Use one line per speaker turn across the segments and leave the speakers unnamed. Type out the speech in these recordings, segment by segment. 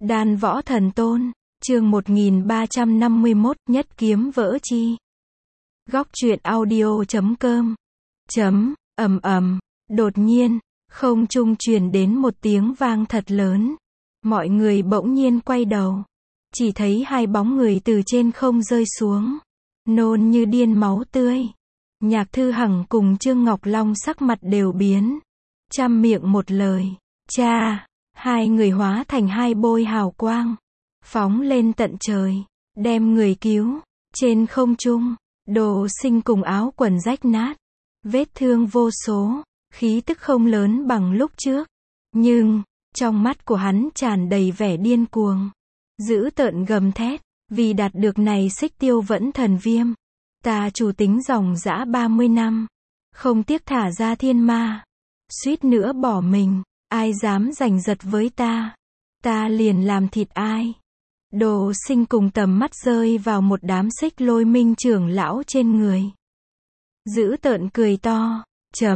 Đan võ thần tôn, chương 1351, nhất kiếm vỡ chi. Góc truyện audio.com. Ầm ầm, đột nhiên, không trung truyền đến một tiếng vang thật lớn. Mọi người bỗng nhiên quay đầu. Chỉ thấy hai bóng người từ trên không rơi xuống. Nôn như điên máu tươi. Nhạc Thư Hằng cùng Trương Ngọc Long sắc mặt đều biến. Trăm miệng một lời. Cha! Hai người hóa thành hai bôi hào quang. Phóng lên tận trời. Đem người cứu. Trên không trung. Đồ Sinh cùng áo quần rách nát. Vết thương vô số. Khí tức không lớn bằng lúc trước. Nhưng, trong mắt của hắn tràn đầy vẻ điên cuồng. Dữ tợn gầm thét. Vì đạt được này Xích Tiêu Vẫn Thần Viêm. Ta chủ tính dòng dã 30 năm. Không tiếc thả ra thiên ma. Suýt nữa bỏ mình. Ai dám giành giật với ta. Ta liền làm thịt ai. Đồ Sinh cùng tầm mắt rơi vào một đám Xích Lôi Minh trưởng lão trên người. Dữ tợn cười to.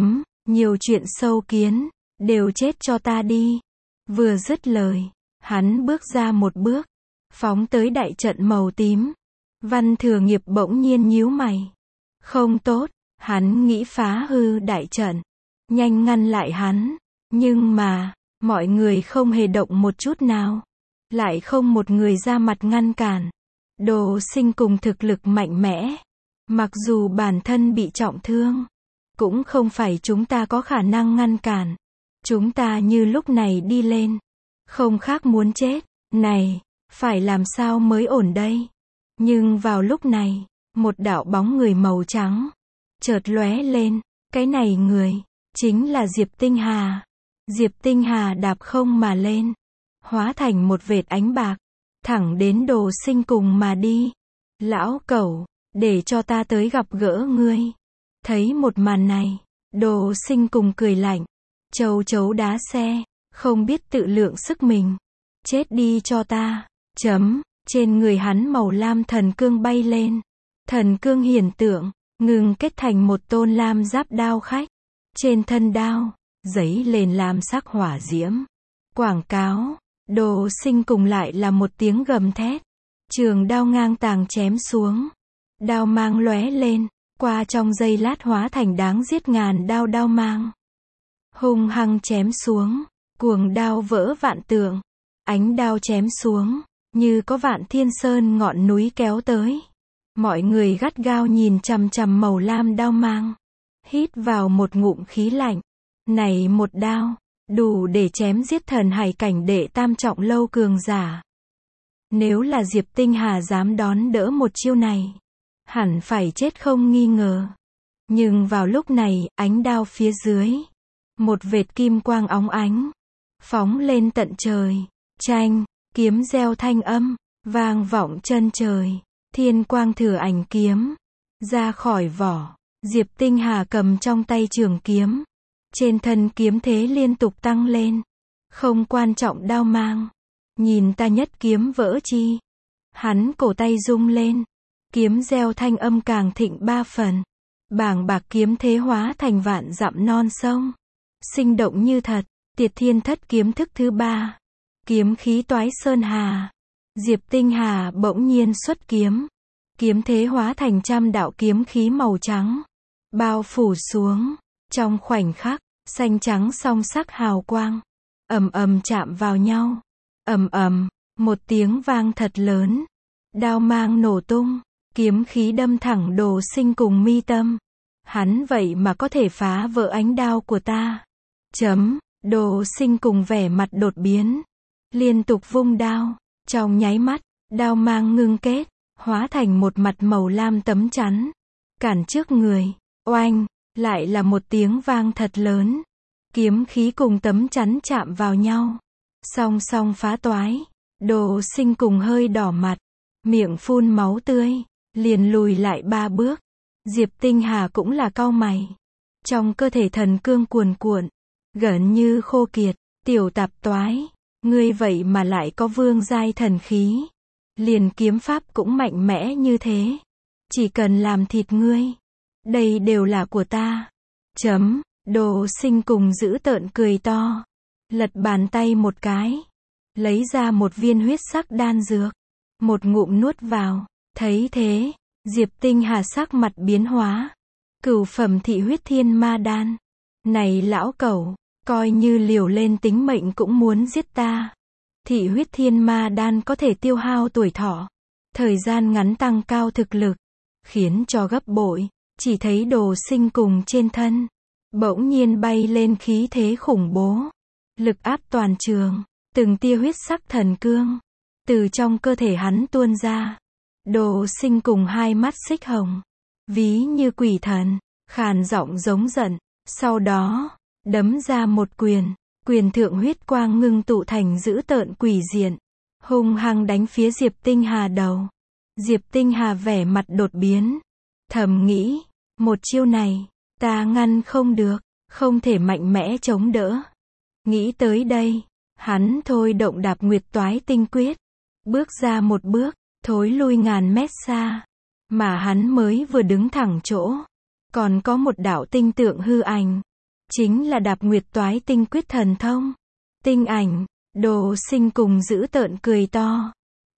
Nhiều chuyện sâu kiến. Đều chết cho ta đi. Vừa dứt lời. Hắn bước ra một bước. Phóng tới đại trận màu tím. Văn Thừa Nghiệp bỗng nhiên nhíu mày. Không tốt. Hắn nghĩ phá hư đại trận. Nhanh ngăn lại hắn. Nhưng mà, mọi người không hề động một chút nào. Lại không một người ra mặt ngăn cản. Đồ Sinh cùng thực lực mạnh mẽ. Mặc dù bản thân bị trọng thương. Cũng không phải chúng ta có khả năng ngăn cản. Chúng ta như lúc này đi lên. Không khác muốn chết. Này, phải làm sao mới ổn đây? Nhưng vào lúc này, một đạo bóng người màu trắng. Chợt lóe lên. Cái này người, chính là Diệp Tinh Hà. Diệp Tinh Hà đạp không mà lên. Hóa thành một vệt ánh bạc. Thẳng đến Đồ Sinh cùng mà đi. Lão cẩu, để cho ta tới gặp gỡ ngươi. Thấy một màn này. Đồ Sinh cùng cười lạnh. Châu chấu đá xe. Không biết tự lượng sức mình. Chết đi cho ta. Trên người hắn màu lam thần cương bay lên. Thần cương hiển tượng. Ngừng kết thành một tôn lam giáp đao khách. Trên thân đao. Giấy lên lam sắc hỏa diễm. Quảng cáo. Đồ Sinh cùng lại là một tiếng gầm thét. Trường đao ngang tàng chém xuống. Đao mang lóe lên. Qua trong giây lát hóa thành đáng giết ngàn đao đao mang. Hung hăng chém xuống. Cuồng đao vỡ vạn tượng. Ánh đao chém xuống. Như có vạn thiên sơn ngọn núi kéo tới. Mọi người gắt gao nhìn chằm chằm màu lam đao mang. Hít vào một ngụm khí lạnh. Này một đao, đủ để chém giết thần hải cảnh đệ tam trọng lâu cường giả. Nếu là Diệp Tinh Hà dám đón đỡ một chiêu này, hẳn phải chết không nghi ngờ. Nhưng vào lúc này, ánh đao phía dưới, một vệt kim quang óng ánh, phóng lên tận trời. Chanh, kiếm reo thanh âm, vang vọng chân trời. Thiên quang thừa ảnh kiếm, ra khỏi vỏ. Diệp Tinh Hà cầm trong tay trường kiếm. Trên thân kiếm thế liên tục tăng lên. Không quan trọng đao mang. Nhìn ta nhất kiếm vỡ chi. Hắn cổ tay rung lên. Kiếm reo thanh âm càng thịnh 3 phần. Bảng bạc kiếm thế hóa thành vạn dặm non sông. Sinh động như thật. Tiệt Thiên Thất kiếm thức thứ 3. Kiếm khí toái sơn hà. Diệp Tinh Hà bỗng nhiên xuất kiếm. Kiếm thế hóa thành trăm đạo kiếm khí màu trắng. Bao phủ xuống. Trong khoảnh khắc, xanh trắng song sắc hào quang. Ầm ầm chạm vào nhau. Ầm ầm, một tiếng vang thật lớn. Đao mang nổ tung. Kiếm khí đâm thẳng Đồ Sinh cùng mi tâm. Hắn vậy mà có thể phá vỡ ánh đao của ta. Đồ Sinh cùng vẻ mặt đột biến. Liên tục vung đao. Trong nháy mắt, đao mang ngưng kết. Hóa thành một mặt màu lam tấm chắn. Cản trước người. Oanh, lại là một tiếng vang thật lớn. Kiếm khí cùng tấm chắn chạm vào nhau. Song song phá toái. Đồ Sinh cùng hơi đỏ mặt. Miệng phun máu tươi. Liền lùi lại 3 bước. Diệp Tinh Hà cũng là cau mày. Trong cơ thể thần cương cuồn cuộn. Gần như khô kiệt. Tiểu tạp toái. Ngươi vậy mà lại có vương giai thần khí. Liền kiếm pháp cũng mạnh mẽ như thế. Chỉ cần làm thịt ngươi. Đây đều là của ta. Đồ Sinh cùng dữ tợn cười to. Lật bàn tay một cái. lấy ra một viên huyết sắc đan dược, một ngụm nuốt vào. Thấy thế, Diệp Tinh Hà sắc mặt biến hóa. Cửu phẩm thị huyết thiên ma đan. Này lão cẩu, coi như liều lên tính mệnh cũng muốn giết ta. Thị huyết thiên ma đan có thể tiêu hao tuổi thọ, thời gian ngắn tăng cao thực lực, khiến cho gấp bội. Chỉ thấy Đồ Sinh cùng trên thân, bỗng nhiên bay lên khí thế khủng bố. Lực áp toàn trường, từng tia huyết sắc thần cương, từ trong cơ thể hắn tuôn ra. Đồ Sinh cùng hai mắt xích hồng, ví như quỷ thần, khàn giọng giống giận. Sau đó, đấm ra một quyền, quyền thượng huyết quang ngưng tụ thành dữ tợn quỷ diện, hung hăng đánh phía Diệp Tinh Hà đầu. Diệp Tinh Hà vẻ mặt đột biến, thầm nghĩ, một chiêu này, ta ngăn không được, không thể mạnh mẽ chống đỡ. Nghĩ tới đây, hắn thôi động Đạp Nguyệt Toái Tinh Quyết, bước ra một bước, thối lui ngàn mét xa, mà hắn mới vừa đứng thẳng chỗ, còn có một đạo tinh tượng hư ảnh, chính là Đạp Nguyệt Toái Tinh Quyết thần thông. Tinh ảnh, Đồ Sinh cùng giữ tợn cười to.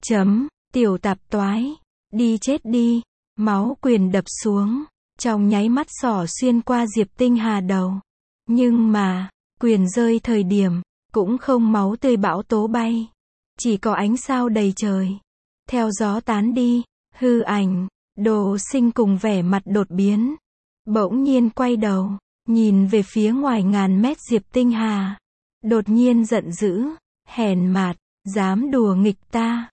Tiểu tạp toái, đi chết đi. Máu quyền đập xuống, trong nháy mắt xỏ xuyên qua Diệp Tinh Hà đầu. Nhưng mà, quyền rơi thời điểm, cũng không máu tươi bão tố bay, chỉ có ánh sao đầy trời. Theo gió tán đi, hư ảnh, Đồ Sinh cùng vẻ mặt đột biến, bỗng nhiên quay đầu, nhìn về phía ngoài ngàn mét Diệp Tinh Hà, đột nhiên giận dữ, hèn mạt, dám đùa nghịch ta.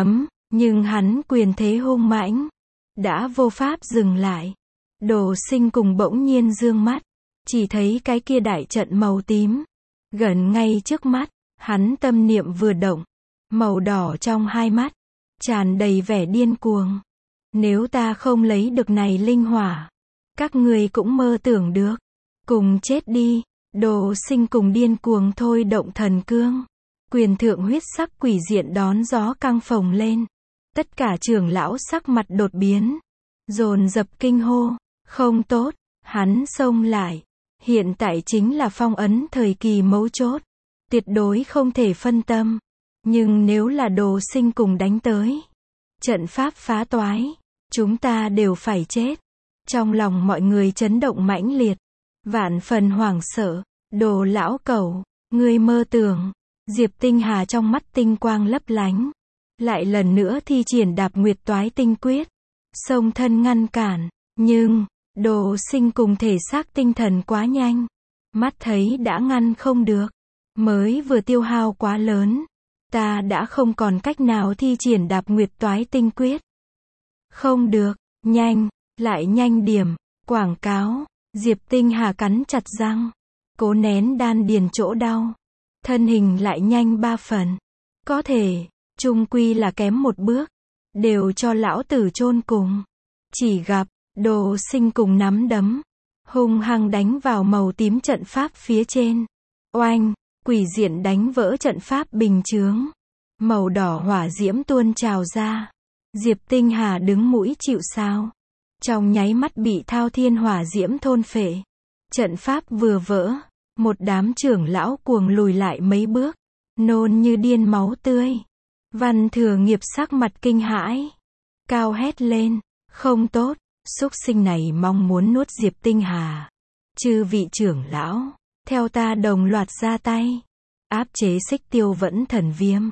Nhưng hắn quyền thế hung mãnh, đã vô pháp dừng lại. Đồ Sinh cùng bỗng nhiên dương mắt, chỉ thấy cái kia đại trận màu tím, gần ngay trước mắt. Hắn tâm niệm vừa động, màu đỏ trong hai mắt, tràn đầy vẻ điên cuồng. Nếu ta không lấy được này linh hỏa, các ngươi cũng mơ tưởng được, cùng chết đi. Đồ Sinh cùng điên cuồng thôi động thần cương, quyền thượng huyết sắc quỷ diện đón gió căng phồng lên. Tất cả trưởng lão sắc mặt đột biến, dồn dập kinh hô, không tốt, hắn xông lại. Hiện tại chính là phong ấn thời kỳ mấu chốt, tuyệt đối không thể phân tâm. Nhưng nếu là Đồ Sinh cùng đánh tới, trận pháp phá toái, chúng ta đều phải chết. Trong lòng mọi người chấn động mãnh liệt, vạn phần hoảng sợ. Đồ lão cẩu, ngươi mơ tưởng. Diệp Tinh Hà trong mắt tinh quang lấp lánh, lại lần nữa thi triển Đạp Nguyệt Toái Tinh Quyết, xông thân ngăn cản. Nhưng, Đồ Sinh cùng thể xác tinh thần quá nhanh, mắt thấy đã ngăn không được, mới vừa tiêu hao quá lớn, ta đã không còn cách nào thi triển Đạp Nguyệt Toái Tinh Quyết. Không được, nhanh, lại nhanh điểm, quảng cáo. Diệp Tinh Hà cắn chặt răng, cố nén đan điền chỗ đau, thân hình lại nhanh 3 phần. Có thể, chung quy là kém một bước, đều cho lão tử chôn cùng. Chỉ gặp, Đồ Sinh cùng nắm đấm, hung hăng đánh vào màu tím trận pháp phía trên. Oanh, quỷ diện đánh vỡ trận pháp bình chướng. Màu đỏ hỏa diễm tuôn trào ra. Diệp Tinh Hà đứng mũi chịu sào, trong nháy mắt bị thao thiên hỏa diễm thôn phệ. Trận pháp vừa vỡ, một đám trưởng lão cuồng lùi lại mấy bước, nôn như điên máu tươi. Văn Thừa Nghiệp sắc mặt kinh hãi, cao hét lên, không tốt, súc sinh này mong muốn nuốt Diệp Tinh Hà. Chư vị trưởng lão, theo ta đồng loạt ra tay, áp chế Xích Tiêu Vẫn Thần Viêm.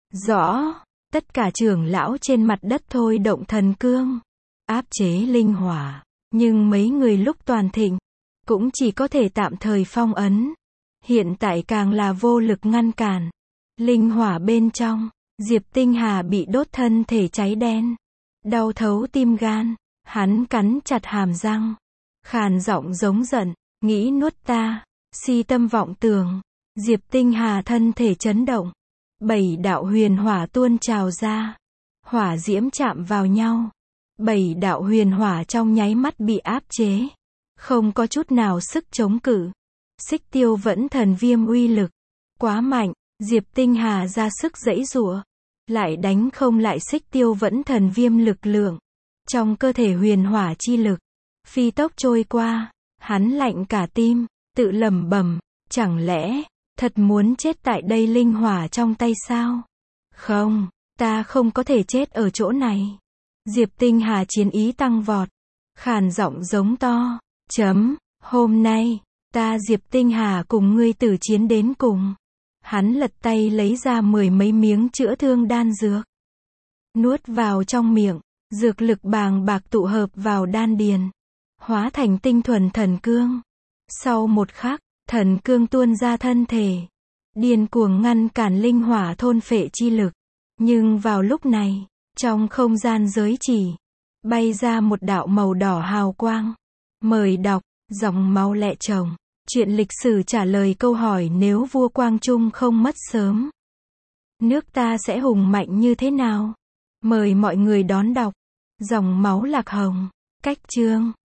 Rõ, tất cả trưởng lão trên mặt đất thôi động thần cương, áp chế linh hỏa, nhưng mấy người lúc toàn thịnh, cũng chỉ có thể tạm thời phong ấn. Hiện tại càng là vô lực ngăn cản. Linh hỏa bên trong, Diệp Tinh Hà bị đốt thân thể cháy đen, đau thấu tim gan, hắn cắn chặt hàm răng, khàn giọng giống giận, nghĩ nuốt ta, si tâm vọng tưởng. Diệp Tinh Hà thân thể chấn động, 7 đạo huyền hỏa tuôn trào ra, hỏa diễm chạm vào nhau, 7 đạo huyền hỏa trong nháy mắt bị áp chế, không có chút nào sức chống cự. Xích Tiêu Vẫn Thần Viêm uy lực quá mạnh, Diệp Tinh Hà ra sức giãy giụa, lại đánh không lại Xích Tiêu Vẫn Thần Viêm lực lượng. Trong cơ thể huyền hỏa chi lực phi tốc trôi qua, hắn lạnh cả tim, tự lẩm bẩm, chẳng lẽ Thật muốn chết tại đây linh hỏa trong tay sao? Không, ta không có thể chết ở chỗ này. Diệp Tinh Hà chiến ý tăng vọt, khàn giọng giống to, hôm nay, ta Diệp Tinh Hà cùng ngươi tử chiến đến cùng. Hắn lật tay lấy ra 10 mấy miếng chữa thương đan dược. Nuốt vào trong miệng, dược lực bàng bạc tụ hợp vào đan điền, hóa thành tinh thuần thần cương. Sau một khắc, thần cương tuôn ra thân thể, điên cuồng ngăn cản linh hỏa thôn phệ chi lực. Nhưng vào lúc này, trong không gian giới chỉ, bay ra một đạo màu đỏ hào quang. Mời đọc, dòng máu lẹ chồng. Chuyện lịch sử trả lời câu hỏi nếu vua Quang Trung không mất sớm, nước ta sẽ hùng mạnh như thế nào? Mời mọi người đón đọc. Dòng máu lạc hồng. Cách chương